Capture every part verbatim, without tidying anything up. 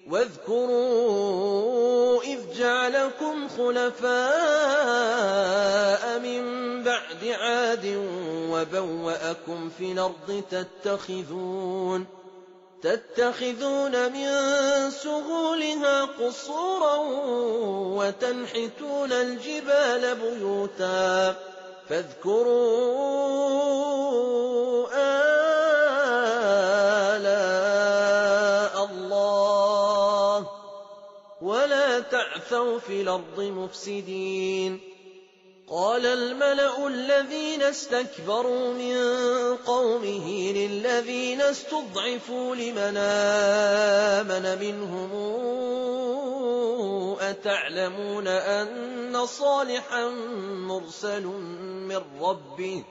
واذكروا إذ جعلكم خلفاء من بعد عاد وبوأكم في الأرض تتخذون تتخذون من سهولها قصورا وتنحتون الجبال بيوتا فاذكروا آلاء الله ولا تعثوا في الأرض مفسدين. قال الملأ الذين استكبروا من قومه للذين استضعفوا لمن آمن منهم أتعلمون أن صالحا مرسل من ربه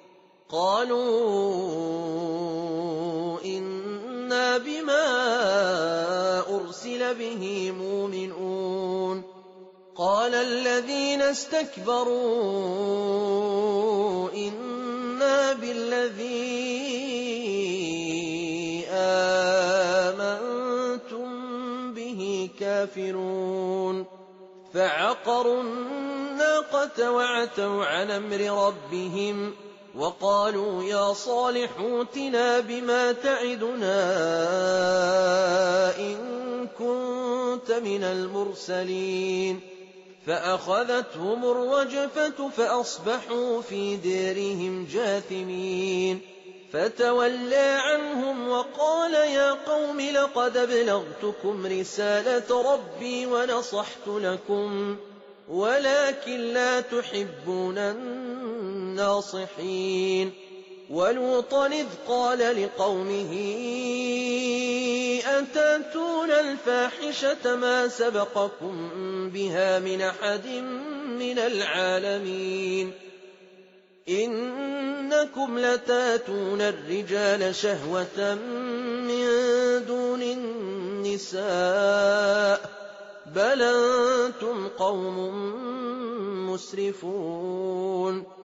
قالوا إنا بما أرسل به مؤمنون. قال الذين استكبروا إنا بالذي آمنتم به كافرون. فعقروا الناقة وعتوا عن أمر ربهم وقالوا يا صالح ائتنا بما تعدنا إن كنت من المرسلين. فأخذتهم الرجفة فأصبحوا في ديرهم جاثمين. فتولى عنهم وقال يا قوم لقد أبلغتكم رسالة ربي ونصحت لكم ولكن لا تحبون الناصحين. ولوطا إذ قال لقومه أتاتون الفاحشة ما سبقكم بها من أحد من العالمين إنكم لتاتون الرجال شهوة من دون النساء بل أنتم قوم مسرفون.